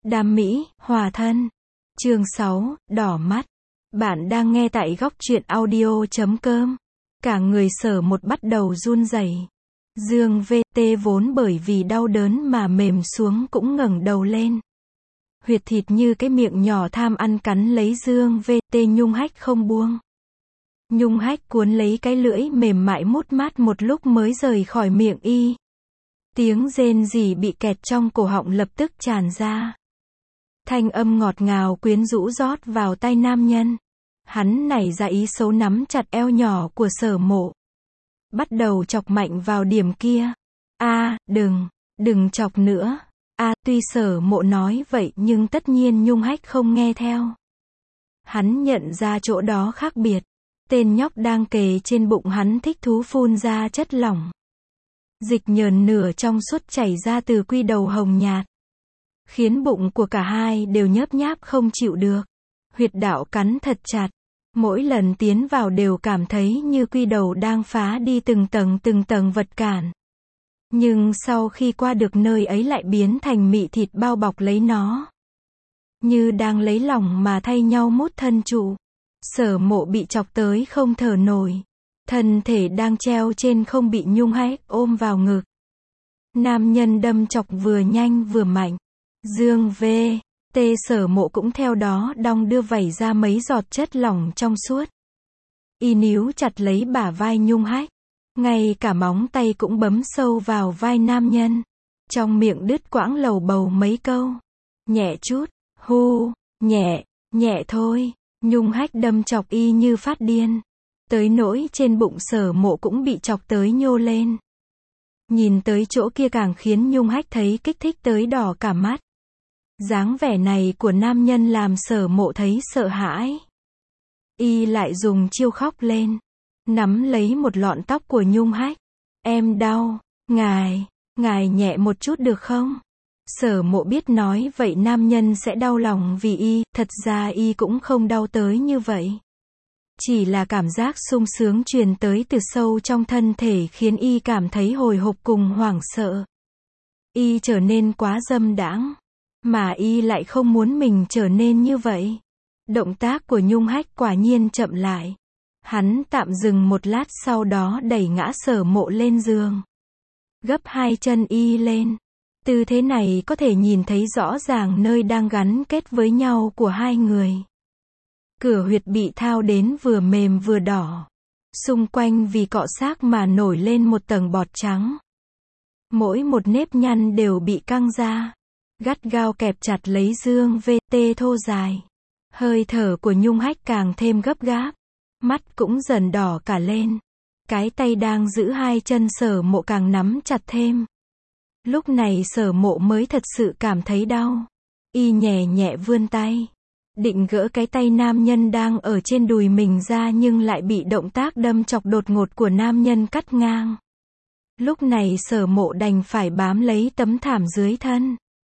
Đam mỹ, hòa thân. Chương 6, đỏ mắt. Bạn đang nghe tại góc truyện audio.com. Cả người Sở Một bắt đầu run rẩy. Dương VT vốn bởi vì đau đớn mà mềm xuống cũng ngẩng đầu lên. Huyệt thịt như cái miệng nhỏ tham ăn cắn lấy Dương VT, Nhung Hách không buông. Nhung Hách cuốn lấy cái lưỡi mềm mại mút mát một lúc mới rời khỏi miệng y. Tiếng rên rỉ bị kẹt trong cổ họng lập tức tràn ra. Thanh âm ngọt ngào quyến rũ rót vào tai nam nhân. Hắn nảy ra ý xấu nắm chặt eo nhỏ của Sở Mộ. Bắt đầu chọc mạnh vào điểm kia. Đừng chọc nữa. Tuy Sở Mộ nói vậy nhưng tất nhiên Nhung Hách không nghe theo. Hắn nhận ra chỗ đó khác biệt. Tên nhóc đang kề trên bụng hắn thích thú phun ra chất lỏng. Dịch nhờn nửa trong suốt chảy ra từ quy đầu hồng nhạt. Khiến bụng của cả hai đều nhớp nháp không chịu được. Huyệt đạo cắn thật chặt. Mỗi lần tiến vào đều cảm thấy như quy đầu đang phá đi từng tầng vật cản. Nhưng sau khi qua được nơi ấy lại biến thành mị thịt bao bọc lấy nó. Như đang lấy lòng mà thay nhau mút thân trụ. Sở Mộ bị chọc tới không thở nổi. Thân thể đang treo trên không bị Nhung Hách ôm vào ngực. Nam nhân đâm chọc vừa nhanh vừa mạnh. Dương VT Sở Mộ cũng theo đó đong đưa vẩy ra mấy giọt chất lỏng trong suốt. Y níu chặt lấy bả vai Nhung Hách. Ngay cả móng tay cũng bấm sâu vào vai nam nhân. Trong miệng đứt quãng lầu bầu mấy câu. Nhẹ chút, nhẹ thôi. Nhung Hách đâm chọc y như phát điên. Tới nỗi trên bụng Sở Mộ cũng bị chọc tới nhô lên. Nhìn tới chỗ kia càng khiến Nhung Hách thấy kích thích tới đỏ cả mắt. Dáng vẻ này của nam nhân làm Sở Mộ thấy sợ hãi. Y lại dùng chiêu khóc lên. Nắm lấy một lọn tóc của Nhung Hách. Em đau, ngài nhẹ một chút được không? Sở Mộ biết nói vậy nam nhân sẽ đau lòng vì y, thật ra y cũng không đau tới như vậy. Chỉ là cảm giác sung sướng truyền tới từ sâu trong thân thể khiến y cảm thấy hồi hộp cùng hoảng sợ. Y trở nên quá dâm đãng. Mà y lại không muốn mình trở nên như vậy. Động tác của Nhung Hách quả nhiên chậm lại. Hắn tạm dừng một lát sau đó đẩy ngã Sở Mộ lên giường. Gấp hai chân y lên. Tư thế này có thể nhìn thấy rõ ràng nơi đang gắn kết với nhau của hai người. Cửa huyệt bị thao đến vừa mềm vừa đỏ. Xung quanh vì cọ xát mà nổi lên một tầng bọt trắng. Mỗi một nếp nhăn đều bị căng ra. Gắt gao kẹp chặt lấy Dương VT thô dài. Hơi thở của Nhung Hách càng thêm gấp gáp. Mắt cũng dần đỏ cả lên. Cái tay đang giữ hai chân Sở Mộ càng nắm chặt thêm. Lúc này Sở Mộ mới thật sự cảm thấy đau. Y nhẹ vươn tay. Định gỡ cái tay nam nhân đang ở trên đùi mình ra nhưng lại bị động tác đâm chọc đột ngột của nam nhân cắt ngang. Lúc này Sở Mộ đành phải bám lấy tấm thảm dưới thân.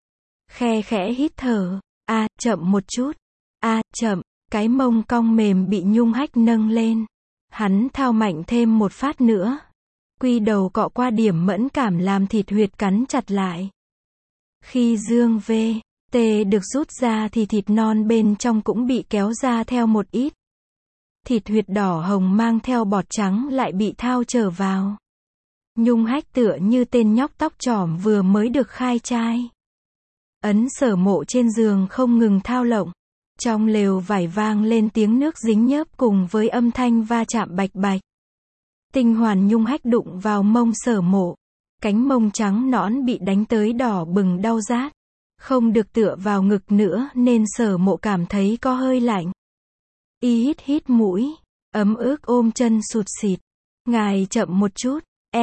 Khe khẽ hít thở. Chậm một chút. Chậm. Cái mông cong mềm bị Nhung Hách nâng lên. Hắn thao mạnh thêm một phát nữa. Quy đầu cọ qua điểm mẫn cảm làm thịt huyệt cắn chặt lại. Khi Dương VT được rút ra thì thịt non bên trong cũng bị kéo ra theo một ít. Thịt huyệt đỏ hồng mang theo bọt trắng lại bị thao trở vào. Nhung Hách tựa như tên nhóc tóc trỏm vừa mới được khai trai. Ấn Sở Mộ trên giường không ngừng thao lộng. Trong lều vải vang lên tiếng nước dính nhớp cùng với âm thanh va chạm bạch bạch. Tinh hoàn Nhung Hách đụng vào mông Sở Mộ. Cánh mông trắng nõn bị đánh tới đỏ bừng đau rát. Không được tựa vào ngực nữa nên Sở Mộ cảm thấy có hơi lạnh. Y hít mũi. Ấm ức ôm chân sụt sịt. Ngài chậm một chút.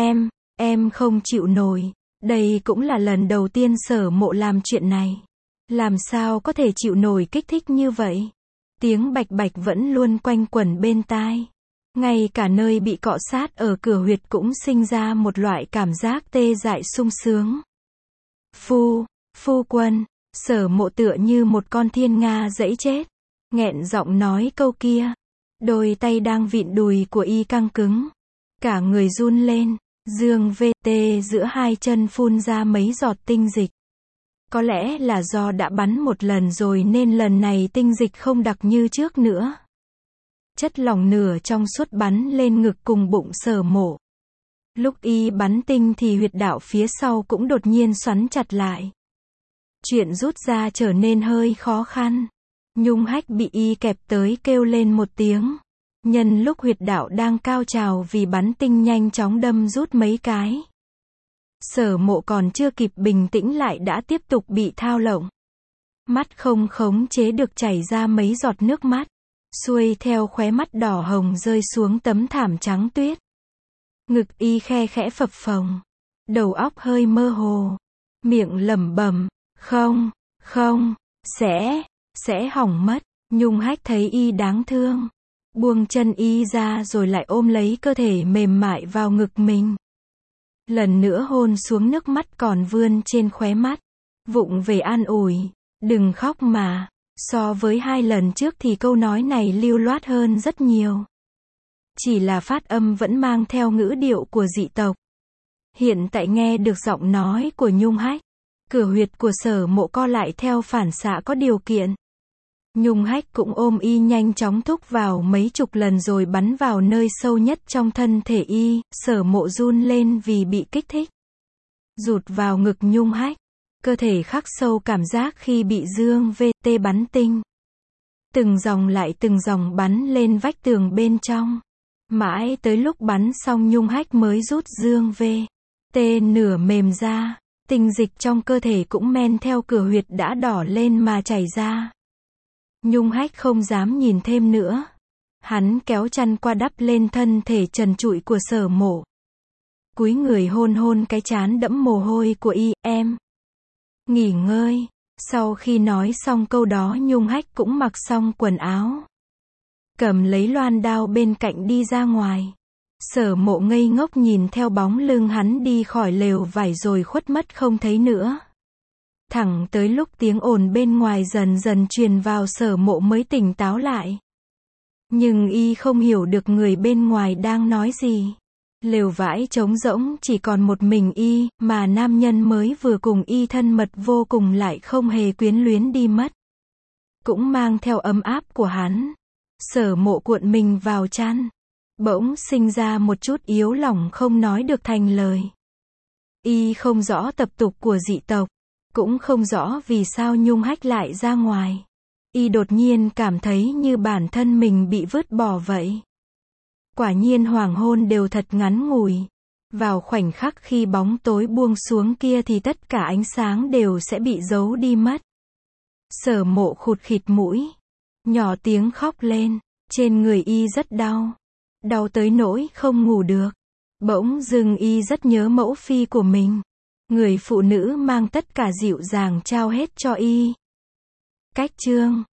Em không chịu nổi. Đây cũng là lần đầu tiên Sở Mộ làm chuyện này. Làm sao có thể chịu nổi kích thích như vậy? Tiếng bạch bạch vẫn luôn quanh quẩn bên tai. Ngay cả nơi bị cọ sát ở cửa huyệt cũng sinh ra một loại cảm giác tê dại sung sướng. Phu quân, Sở Mộ tựa như một con thiên nga dẫy chết. Nghẹn giọng nói câu kia. Đôi tay đang vịn đùi của y căng cứng. Cả người run lên. Dương VT giữa hai chân phun ra mấy giọt tinh dịch. Có lẽ là do đã bắn một lần rồi nên lần này tinh dịch không đặc như trước nữa. Chất lỏng nửa trong suốt bắn lên ngực cùng bụng Sở Mộ. Lúc y bắn tinh thì huyệt đạo phía sau cũng đột nhiên xoắn chặt lại. Chuyện rút ra trở nên hơi khó khăn. Nhung Hách bị y kẹp tới kêu lên một tiếng. Nhân lúc huyệt đạo đang cao trào vì bắn tinh nhanh chóng đâm rút mấy cái. Sở Mộ còn chưa kịp bình tĩnh lại đã tiếp tục bị thao lộng. Mắt không khống chế được chảy ra mấy giọt nước mắt. Xuôi theo khóe mắt đỏ hồng rơi xuống tấm thảm trắng tuyết. Ngực y khe khẽ phập phồng. Đầu óc hơi mơ hồ. Miệng lẩm bẩm, không, sẽ hỏng mất. Nhung Hách thấy y đáng thương. Buông chân y ra rồi lại ôm lấy cơ thể mềm mại vào ngực mình. Lần nữa hôn xuống nước mắt còn vươn trên khóe mắt. Vụng về an ủi, đừng khóc mà. So với 2 lần trước thì câu nói này lưu loát hơn rất nhiều. Chỉ là phát âm vẫn mang theo ngữ điệu của dị tộc. Hiện tại nghe được giọng nói của Nhung Hách. Cửa huyệt của Sở Mộ co lại theo phản xạ có điều kiện. Nhung Hách cũng ôm y nhanh chóng thúc vào mấy chục lần rồi bắn vào nơi sâu nhất trong thân thể y. Sở Mộ run lên vì bị kích thích. Rụt vào ngực Nhung Hách. Cơ thể khắc sâu cảm giác khi bị dương VT bắn tinh. Từng dòng lại từng dòng bắn lên vách tường bên trong. Mãi tới lúc bắn xong Nhung Hách mới rút dương VT nửa mềm ra. Tinh dịch trong cơ thể cũng men theo cửa huyệt đã đỏ lên mà chảy ra. Nhung Hách không dám nhìn thêm nữa. Hắn kéo chăn qua đắp lên thân thể trần trụi của Sở Mộ. Cúi người hôn hôn cái trán đẫm mồ hôi của y, em. Nghỉ ngơi. Sau khi nói xong câu đó Nhung Hách cũng mặc xong quần áo. Cầm lấy loan đao bên cạnh đi ra ngoài. Sở Mộ ngây ngốc nhìn theo bóng lưng hắn đi khỏi lều vải rồi khuất mất không thấy nữa. Thẳng tới lúc tiếng ồn bên ngoài dần dần truyền vào Sở Mộ mới tỉnh táo lại. Nhưng y không hiểu được người bên ngoài đang nói gì. Lều vải trống rỗng chỉ còn một mình y, mà nam nhân mới vừa cùng y thân mật vô cùng lại không hề quyến luyến đi mất. Cũng mang theo ấm áp của hắn. Sở Mộ cuộn mình vào chăn. Bỗng sinh ra một chút yếu lòng không nói được thành lời. Y không rõ tập tục của dị tộc. Cũng không rõ vì sao Nhung Hách lại ra ngoài. Y đột nhiên cảm thấy như bản thân mình bị vứt bỏ vậy. Quả nhiên hoàng hôn đều thật ngắn ngủi. Vào khoảnh khắc khi bóng tối buông xuống kia thì tất cả ánh sáng đều sẽ bị giấu đi mất. Sở Mộ khụt khịt mũi. Nhỏ tiếng khóc lên. Trên người y rất đau. Đau tới nỗi không ngủ được. Bỗng dưng y rất nhớ mẫu phi của mình. Người phụ nữ mang tất cả dịu dàng trao hết cho y. Cách chương